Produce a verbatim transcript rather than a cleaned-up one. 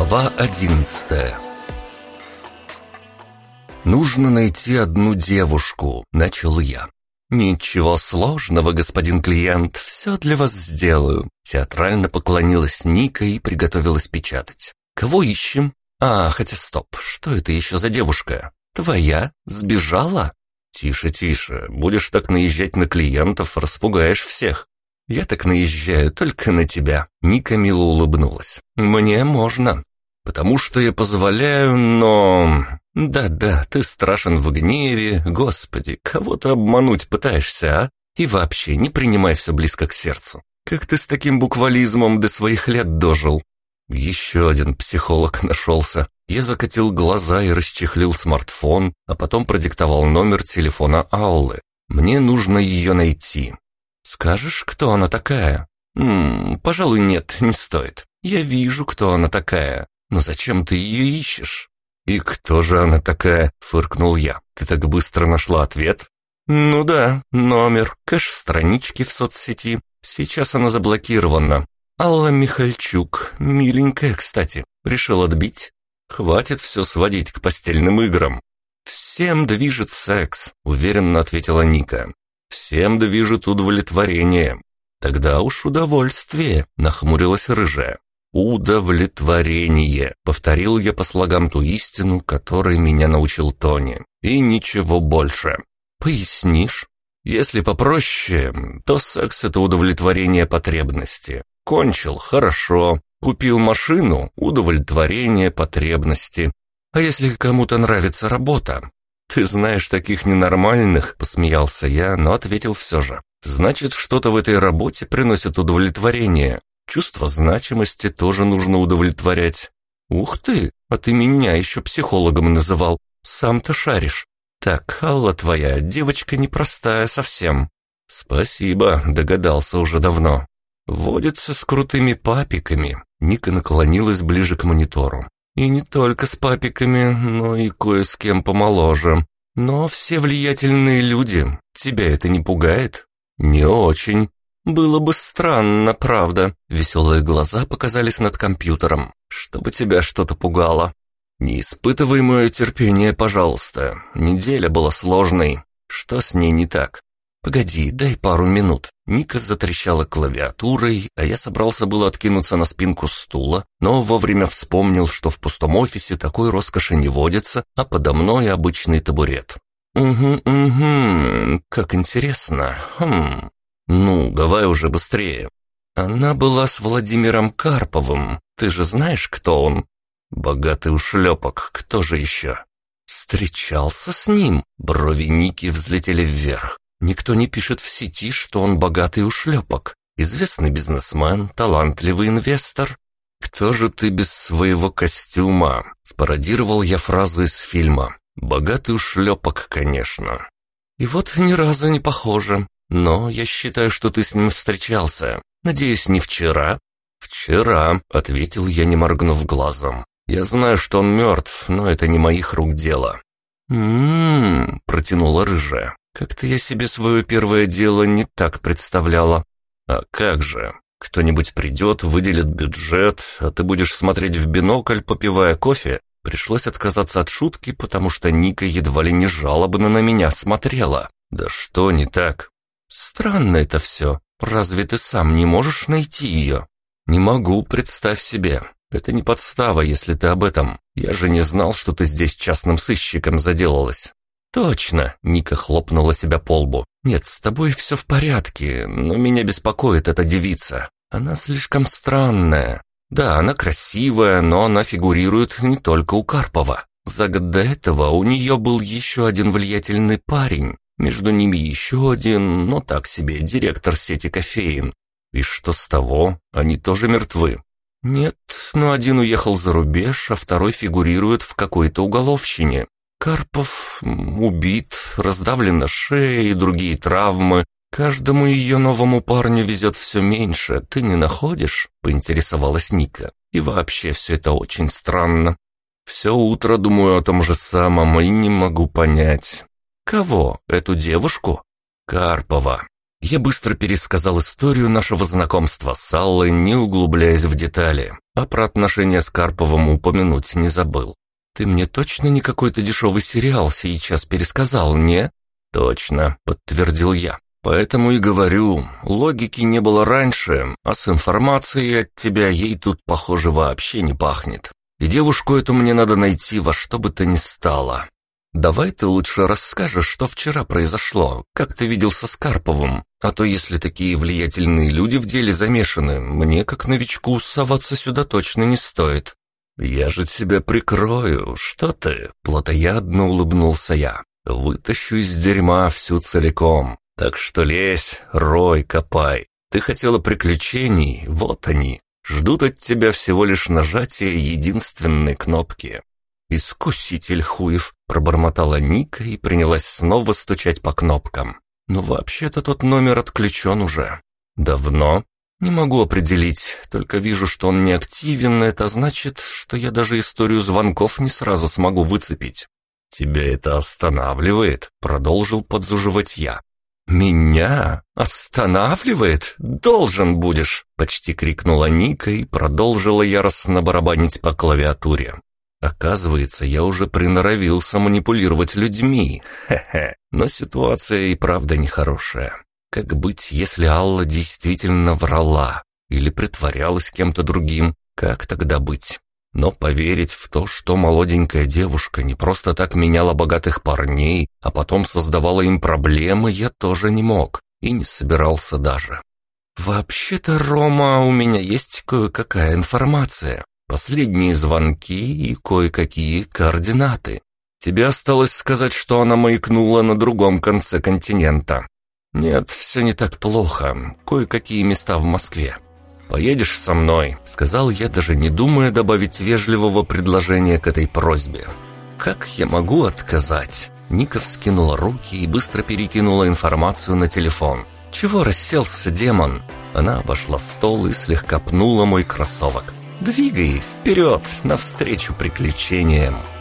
Глава одиннадцатая. «Нужно найти одну девушку», — начал я. «Ничего сложного, господин клиент, все для вас сделаю». Театрально поклонилась Ника и приготовилась печатать. «Кого ищем? А, хотя стоп, что это еще за девушка? Твоя? Сбежала?» «Тише, тише, будешь так наезжать на клиентов, распугаешь всех». «Я так наезжаю только на тебя», — Ника мило улыбнулась. «Мне можно». «Потому что я позволяю, но...» «Да-да, ты страшен в гневе, господи, кого ты обмануть пытаешься, а? И вообще, не принимай все близко к сердцу. Как ты с таким буквализмом до своих лет дожил?» Еще один психолог нашелся. Я закатил глаза и расчехлил смартфон, а потом продиктовал номер телефона Аллы. Мне нужно ее найти. «Скажешь, кто она такая?» «Ммм, пожалуй, нет, не стоит. Я вижу, кто она такая. Но зачем ты ее ищешь?» «И кто же она такая?» — фыркнул я. «Ты так быстро нашла ответ?» «Ну да, номер, кэш странички в соцсети. Сейчас она заблокирована. Алла Михальчук, миленькая, кстати. Решил отбить?» «Хватит все сводить к постельным играм». «Всем движет секс», — уверенно ответила Ника. «Всем движет удовлетворение». «Тогда уж удовольствие», — нахмурилась рыжая. «Удовлетворение», — повторил я по слогам ту истину, которой меня научил Тони. «И ничего больше». «Пояснишь?» «Если попроще, то секс — это удовлетворение потребности. Кончил — хорошо. Купил машину — удовлетворение потребности. А если кому-то нравится работа?» «Ты знаешь таких ненормальных», — посмеялся я, но ответил все же. «Значит, что-то в этой работе приносит удовлетворение. Чувство значимости тоже нужно удовлетворять». «Ух ты, а ты меня еще психологом называл. Сам-то шаришь. Так, Алла твоя девочка непростая совсем». «Спасибо, догадался уже давно». «Водится с крутыми папиками». Ника наклонилась ближе к монитору. «И не только с папиками, но и кое с кем помоложе. Но все влиятельные люди. Тебя это не пугает?» «Не очень». «Было бы странно, правда». Веселые глаза показались над компьютером. «Чтобы тебя что-то пугало». «Не испытывай мое терпение, пожалуйста. Неделя была сложной. Что с ней не так?» «Погоди, дай пару минут». Ника затрещала клавиатурой, а я собрался было откинуться на спинку стула, но вовремя вспомнил, что в пустом офисе такой роскоши не водится, а подо мной обычный табурет. «Угу, угу, как интересно. Хм. Ну, давай уже быстрее». «Она была с Владимиром Карповым. Ты же знаешь, кто он?» «Богатый ушлепок. Кто же еще?» «Встречался с ним?» Брови Ники взлетели вверх. «Никто не пишет в сети, что он богатый ушлепок. Известный бизнесмен, талантливый инвестор». «Кто же ты без своего костюма?» Спародировал я фразу из фильма. «Богатый ушлепок, конечно». «И вот ни разу не похоже. Но я считаю, что ты с ним встречался. Надеюсь, не вчера?» «Вчера», — ответил я, не моргнув глазом. «Я знаю, что он мертв, но это не моих рук дело». «М-м-м», протянула рыжая. «Как-то я себе свое первое дело не так представляла». «А как же? Кто-нибудь придет, выделит бюджет, а ты будешь смотреть в бинокль, попивая кофе?» Пришлось отказаться от шутки, потому что Ника едва ли не жалобно на меня смотрела. «Да что не так?» «Странно это все. Разве ты сам не можешь найти ее?» «Не могу, представь себе. Это не подстава, если ты об этом. Я же не знал, что ты здесь частным сыщиком заделалась». «Точно!» — Ника хлопнула себя по лбу. «Нет, с тобой все в порядке, но меня беспокоит эта девица. Она слишком странная. Да, она красивая, но она фигурирует не только у Карпова. За год до этого у нее был еще один влиятельный парень. Между ними еще один, но так себе, директор сети кофеин. И что с того? Они тоже мертвы?» «Нет, но один уехал за рубеж, а второй фигурирует в какой-то уголовщине. Карпов убит, раздавлен на шее и другие травмы. Каждому ее новому парню везет все меньше, ты не находишь?» — поинтересовалась Ника. «И вообще все это очень странно. Все утро думаю о том же самом и не могу понять». «Кого? Эту девушку?» «Карпова». Я быстро пересказал историю нашего знакомства с Аллой, не углубляясь в детали, а про отношения с Карповым упомянуть не забыл. «Ты мне точно не какой-то дешевый сериал сейчас пересказал, не?» «Точно», — подтвердил я. «Поэтому и говорю, логики не было раньше, а с информацией от тебя ей тут, похоже, вообще не пахнет. И девушку эту мне надо найти во что бы то ни стало. Давай ты лучше расскажешь, что вчера произошло, как ты виделся с Карповым, а то если такие влиятельные люди в деле замешаны, мне, как новичку, соваться сюда точно не стоит». «Я же тебя прикрою, что ты?» — плотоядно улыбнулся я. «Вытащу из дерьма всю целиком. Так что лезь, рой, копай. Ты хотела приключений, вот они. Ждут от тебя всего лишь нажатия единственной кнопки». «Искуситель хуев», — пробормотала Ника и принялась снова стучать по кнопкам. «Но вообще-то тот номер отключен уже». «Давно?» «Не могу определить, только вижу, что он не активен, это значит, что я даже историю звонков не сразу смогу выцепить». «Тебя это останавливает?» — продолжил подзуживать я. «Меня? Останавливает? Должен будешь!» — почти крикнула Ника и продолжила яростно барабанить по клавиатуре. Оказывается, я уже приноровился манипулировать людьми. Хе-хе. Но ситуация и правда нехорошая. Как быть, если Алла действительно врала или притворялась кем-то другим? Как тогда быть? Но поверить в то, что молоденькая девушка не просто так меняла богатых парней, а потом создавала им проблемы, я тоже не мог и не собирался даже. «Вообще-то, Рома, у меня есть кое-какая информация. Последние звонки и кое-какие координаты. Тебе осталось сказать, что она маякнула на другом конце континента». «Нет, все не так плохо. Кое-какие места в Москве». «Поедешь со мной», — сказал я, даже не думая добавить вежливого предложения к этой просьбе. «Как я могу отказать?» Ника вскинула руки и быстро перекинула информацию на телефон. «Чего расселся, демон?» Она обошла стол и слегка пнула мой кроссовок. «Двигай вперед, навстречу приключениям».